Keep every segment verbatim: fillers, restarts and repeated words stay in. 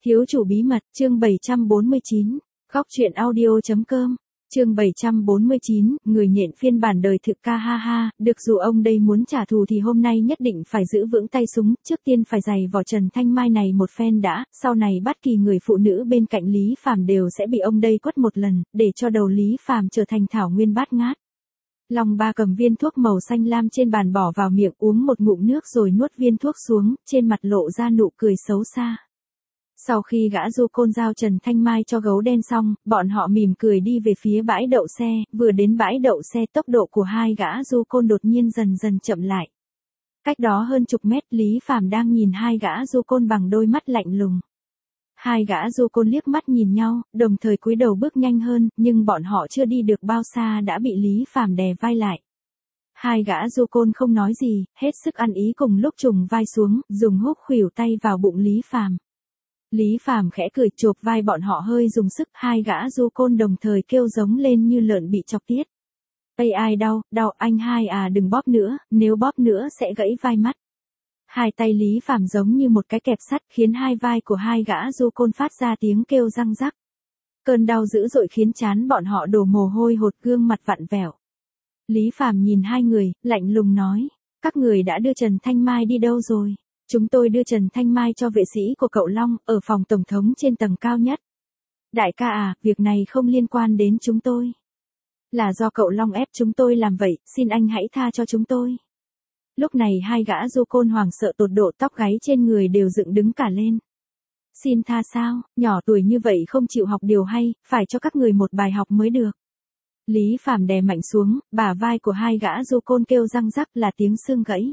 Thiếu chủ bí mật, chương bảy trăm bốn mươi chín, góc truyện audio.com, chương bảy trăm bốn mươi chín, người nhện phiên bản đời thực ca ha ha, được dù ông đây muốn trả thù thì hôm nay nhất định phải giữ vững tay súng, trước tiên phải giày vò Trần Thanh Mai này một phen đã, sau này bất kỳ người phụ nữ bên cạnh Lý Phàm đều sẽ bị ông đây quất một lần, để cho đầu Lý Phàm trở thành thảo nguyên bát ngát. Long Ba cầm viên thuốc màu xanh lam trên bàn bỏ vào miệng uống một ngụm nước rồi nuốt viên thuốc xuống, trên mặt lộ ra nụ cười xấu xa. Sau khi gã du côn giao Trần Thanh Mai cho gấu đen xong, bọn họ mỉm cười đi về phía bãi đậu xe, vừa đến bãi đậu xe tốc độ của hai gã du côn đột nhiên dần dần chậm lại. Cách đó hơn chục mét Lý Phàm đang nhìn hai gã du côn bằng đôi mắt lạnh lùng. Hai gã du côn liếc mắt nhìn nhau, đồng thời cúi đầu bước nhanh hơn, nhưng bọn họ chưa đi được bao xa đã bị Lý Phàm đè vai lại. Hai gã du côn không nói gì, hết sức ăn ý cùng lúc trùng vai xuống, dùng húc khuỷu tay vào bụng Lý Phàm. Lý Phàm khẽ cười chộp vai bọn họ hơi dùng sức, hai gã du côn đồng thời kêu giống lên như lợn bị chọc tiết. Ây ai đau, đau anh hai à đừng bóp nữa, nếu bóp nữa sẽ gãy vai mắt. Hai tay Lý Phàm giống như một cái kẹp sắt khiến hai vai của hai gã du côn phát ra tiếng kêu răng rắc. Cơn đau dữ dội khiến trán bọn họ đổ mồ hôi hột gương mặt vặn vẹo. Lý Phàm nhìn hai người, lạnh lùng nói, các người đã đưa Trần Thanh Mai đi đâu rồi? Chúng tôi đưa Trần Thanh Mai cho vệ sĩ của cậu Long, ở phòng tổng thống trên tầng cao nhất. Đại ca à, việc này không liên quan đến chúng tôi. Là do cậu Long ép chúng tôi làm vậy, xin anh hãy tha cho chúng tôi. Lúc này hai gã du côn hoảng sợ tột độ tóc gáy trên người đều dựng đứng cả lên. Xin tha sao, nhỏ tuổi như vậy không chịu học điều hay, phải cho các người một bài học mới được. Lý Phàm đè mạnh xuống, bả vai của hai gã du côn kêu răng rắc là tiếng xương gãy.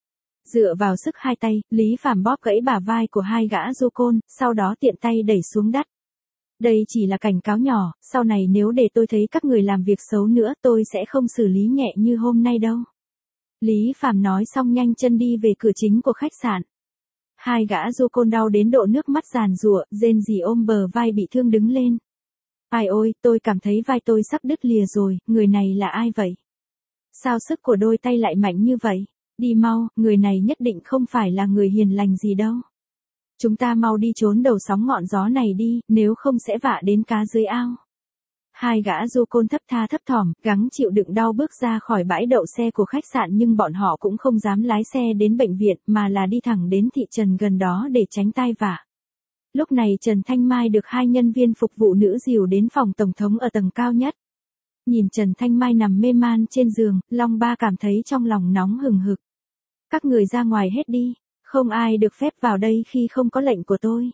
Dựa vào sức hai tay, Lý Phàm bóp gãy bả vai của hai gã du côn, sau đó tiện tay đẩy xuống đất. Đây chỉ là cảnh cáo nhỏ, sau này nếu để tôi thấy các người làm việc xấu nữa tôi sẽ không xử lý nhẹ như hôm nay đâu. Lý Phàm nói xong nhanh chân đi về cửa chính của khách sạn. Hai gã du côn đau đến độ nước mắt giàn giụa, rên rỉ ôm bờ vai bị thương đứng lên. Ai ôi, tôi cảm thấy vai tôi sắp đứt lìa rồi, người này là ai vậy? Sao sức của đôi tay lại mạnh như vậy? Đi mau, người này nhất định không phải là người hiền lành gì đâu. Chúng ta mau đi trốn đầu sóng ngọn gió này đi, nếu không sẽ vạ đến cá dưới ao. Hai gã du côn thấp tha thấp thỏm, gắng chịu đựng đau bước ra khỏi bãi đậu xe của khách sạn nhưng bọn họ cũng không dám lái xe đến bệnh viện mà là đi thẳng đến thị trấn gần đó để tránh tai vạ. Lúc này Trần Thanh Mai được hai nhân viên phục vụ nữ dìu đến phòng tổng thống ở tầng cao nhất. Nhìn Trần Thanh Mai nằm mê man trên giường, Long Ba cảm thấy trong lòng nóng hừng hực. Các người ra ngoài hết đi, không ai được phép vào đây khi không có lệnh của tôi.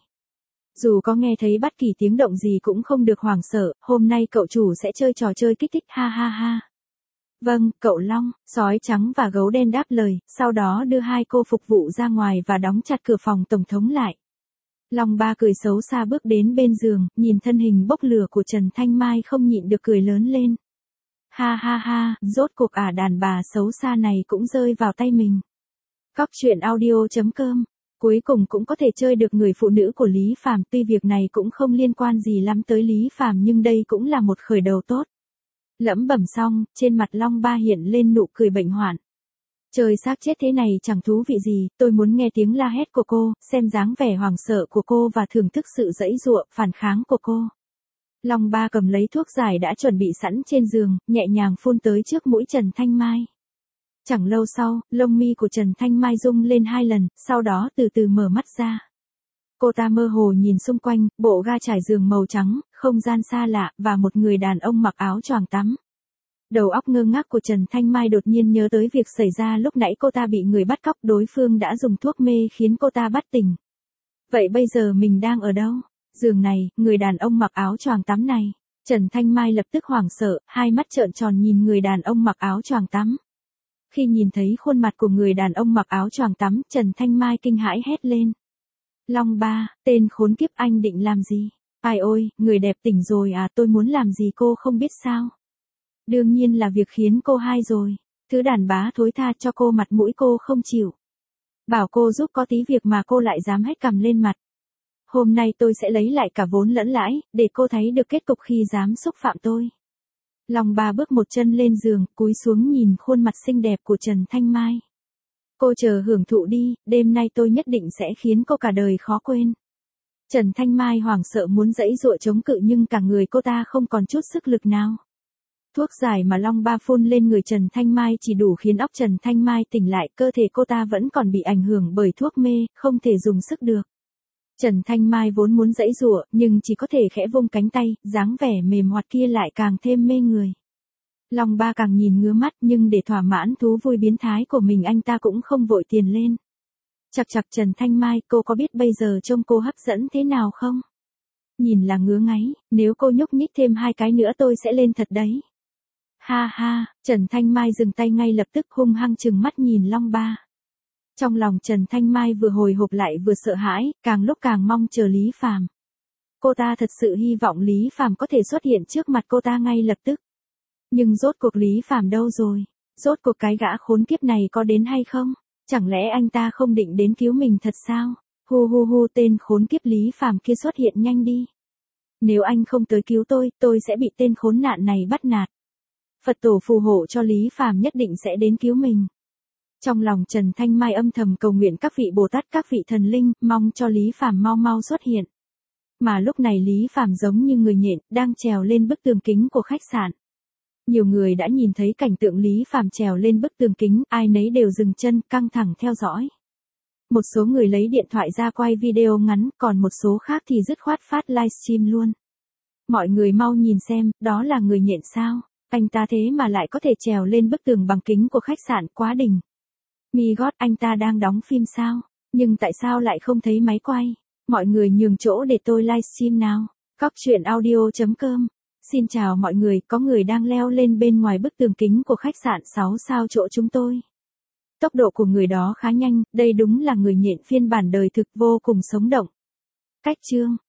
Dù có nghe thấy bất kỳ tiếng động gì cũng không được hoảng sợ, hôm nay cậu chủ sẽ chơi trò chơi kích thích ha ha ha. Vâng, cậu Long, sói trắng và gấu đen đáp lời, sau đó đưa hai cô phục vụ ra ngoài và đóng chặt cửa phòng tổng thống lại. Long Ba cười xấu xa bước đến bên giường, nhìn thân hình bốc lửa của Trần Thanh Mai không nhịn được cười lớn lên. Ha ha ha, rốt cuộc ả đàn bà xấu xa này cũng rơi vào tay mình. Góc truyện audio.com, cuối cùng cũng có thể chơi được người phụ nữ của Lý Phàm, tuy việc này cũng không liên quan gì lắm tới Lý Phàm nhưng đây cũng là một khởi đầu tốt. Lẩm bẩm xong, trên mặt Long Ba hiện lên nụ cười bệnh hoạn. Trời xác chết thế này chẳng thú vị gì, tôi muốn nghe tiếng la hét của cô, xem dáng vẻ hoảng sợ của cô và thưởng thức sự giãy giụa, phản kháng của cô. Long Ba cầm lấy thuốc giải đã chuẩn bị sẵn trên giường, nhẹ nhàng phun tới trước mũi Trần Thanh Mai. Chẳng lâu sau, lông mi của Trần Thanh Mai rung lên hai lần, sau đó từ từ mở mắt ra. Cô ta mơ hồ nhìn xung quanh, bộ ga trải giường màu trắng, không gian xa lạ, và một người đàn ông mặc áo choàng tắm. Đầu óc ngơ ngác của Trần Thanh Mai đột nhiên nhớ tới việc xảy ra lúc nãy cô ta bị người bắt cóc, đối phương đã dùng thuốc mê khiến cô ta bất tỉnh. Vậy bây giờ mình đang ở đâu? Giường này, người đàn ông mặc áo choàng tắm này. Trần Thanh Mai lập tức hoảng sợ, hai mắt trợn tròn nhìn người đàn ông mặc áo choàng tắm. Khi nhìn thấy khuôn mặt của người đàn ông mặc áo choàng tắm, Trần Thanh Mai kinh hãi hét lên. Long Ba, tên khốn kiếp anh định làm gì? Ai ôi, người đẹp tỉnh rồi à, tôi muốn làm gì cô không biết sao? Đương nhiên là việc khiến cô hai rồi. Thứ đàn bá thối tha cho cô mặt mũi cô không chịu. Bảo cô giúp có tí việc mà cô lại dám hét cằm lên mặt. Hôm nay tôi sẽ lấy lại cả vốn lẫn lãi, để cô thấy được kết cục khi dám xúc phạm tôi. Long Ba bước một chân lên giường, cúi xuống nhìn khuôn mặt xinh đẹp của Trần Thanh Mai. Cô chờ hưởng thụ đi, đêm nay tôi nhất định sẽ khiến cô cả đời khó quên. Trần Thanh Mai hoảng sợ muốn giãy giụa chống cự nhưng cả người cô ta không còn chút sức lực nào. Thuốc giải mà Long Ba phun lên người Trần Thanh Mai chỉ đủ khiến óc Trần Thanh Mai tỉnh lại, cơ thể cô ta vẫn còn bị ảnh hưởng bởi thuốc mê, không thể dùng sức được. Trần Thanh Mai vốn muốn giãy giụa, nhưng chỉ có thể khẽ vung cánh tay, dáng vẻ mềm hoạt kia lại càng thêm mê người. Long Ba càng nhìn ngứa mắt, nhưng để thỏa mãn thú vui biến thái của mình anh ta cũng không vội tiền lên. Chặt chặt Trần Thanh Mai, cô có biết bây giờ trông cô hấp dẫn thế nào không? Nhìn là ngứa ngáy, nếu cô nhúc nhích thêm hai cái nữa tôi sẽ lên thật đấy. Ha ha, Trần Thanh Mai dừng tay ngay lập tức, hung hăng trừng mắt nhìn Long Ba. Trong lòng Trần Thanh Mai vừa hồi hộp lại vừa sợ hãi, càng lúc càng mong chờ Lý Phàm. Cô ta thật sự hy vọng Lý Phàm có thể xuất hiện trước mặt cô ta ngay lập tức. Nhưng rốt cuộc Lý Phàm đâu rồi? Rốt cuộc cái gã khốn kiếp này có đến hay không? Chẳng lẽ anh ta không định đến cứu mình thật sao? Hu hu hu, tên khốn kiếp Lý Phàm kia xuất hiện nhanh đi. Nếu anh không tới cứu tôi, tôi sẽ bị tên khốn nạn này bắt nạt. Phật tổ phù hộ cho Lý Phàm nhất định sẽ đến cứu mình. Trong lòng Trần Thanh Mai âm thầm cầu nguyện các vị Bồ Tát, các vị thần linh, mong cho Lý Phàm mau mau xuất hiện. Mà lúc này Lý Phàm giống như người nhện, đang trèo lên bức tường kính của khách sạn. Nhiều người đã nhìn thấy cảnh tượng Lý Phàm trèo lên bức tường kính, ai nấy đều dừng chân, căng thẳng theo dõi. Một số người lấy điện thoại ra quay video ngắn, còn một số khác thì dứt khoát phát livestream luôn. Mọi người mau nhìn xem, đó là người nhện sao? Anh ta thế mà lại có thể trèo lên bức tường bằng kính của khách sạn, quá đỉnh. Mi gót, anh ta đang đóng phim sao? Nhưng tại sao lại không thấy máy quay? Mọi người nhường chỗ để tôi livestream nào. Góc truyện audio chấm com. Xin chào mọi người, có người đang leo lên bên ngoài bức tường kính của khách sạn sáu sao chỗ chúng tôi. Tốc độ của người đó khá nhanh, đây đúng là người nhện phiên bản đời thực, vô cùng sống động. Cách chương